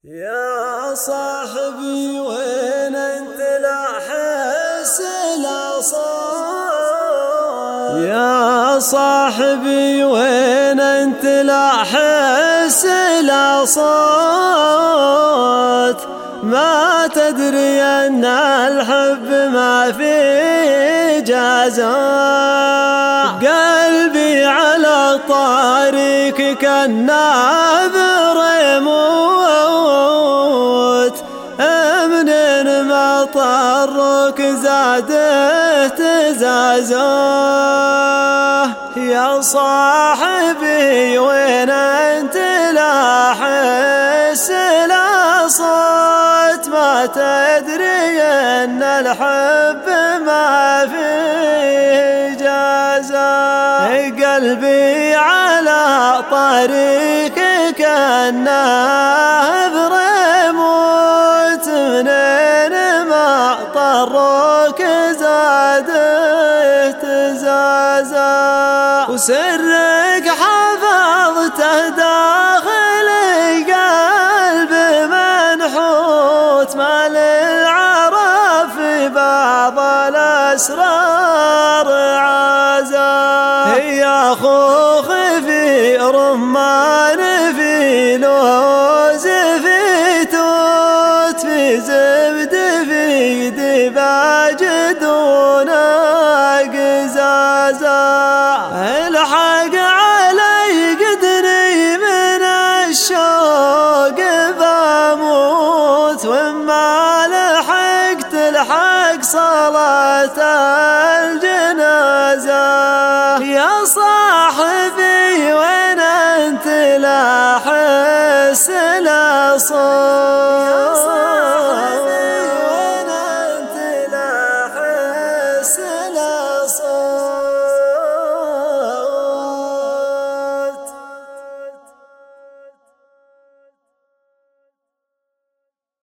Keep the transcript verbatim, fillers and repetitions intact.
يا صاحبي وين انت لا حس لا صوت، يا صاحبي وين انت لا حس لا صوت، ما تدري ان الحب ما في جازات. قلبي على طريقك الناظر يموت، منين ما طرك زاده تزازه. يا صاحبي وين انت لا حس لا صوت، ما تدري ان الحب ما فيه جازة. قلبي على طريقك الناظر يموت، منين ما طرك زاده تزازة. وسرك حفظته داخل القلب منحوت، ما للعرف في بعض الأسرار عازا. يا خوخ في رمان في لوز في توت، في زبد في دباج دون قزازا. الحق علي قدري من الشوق بموت، وما لحقت الحق صلاة الجنازة. يا صاحبي وين انت لا حس لا صوت.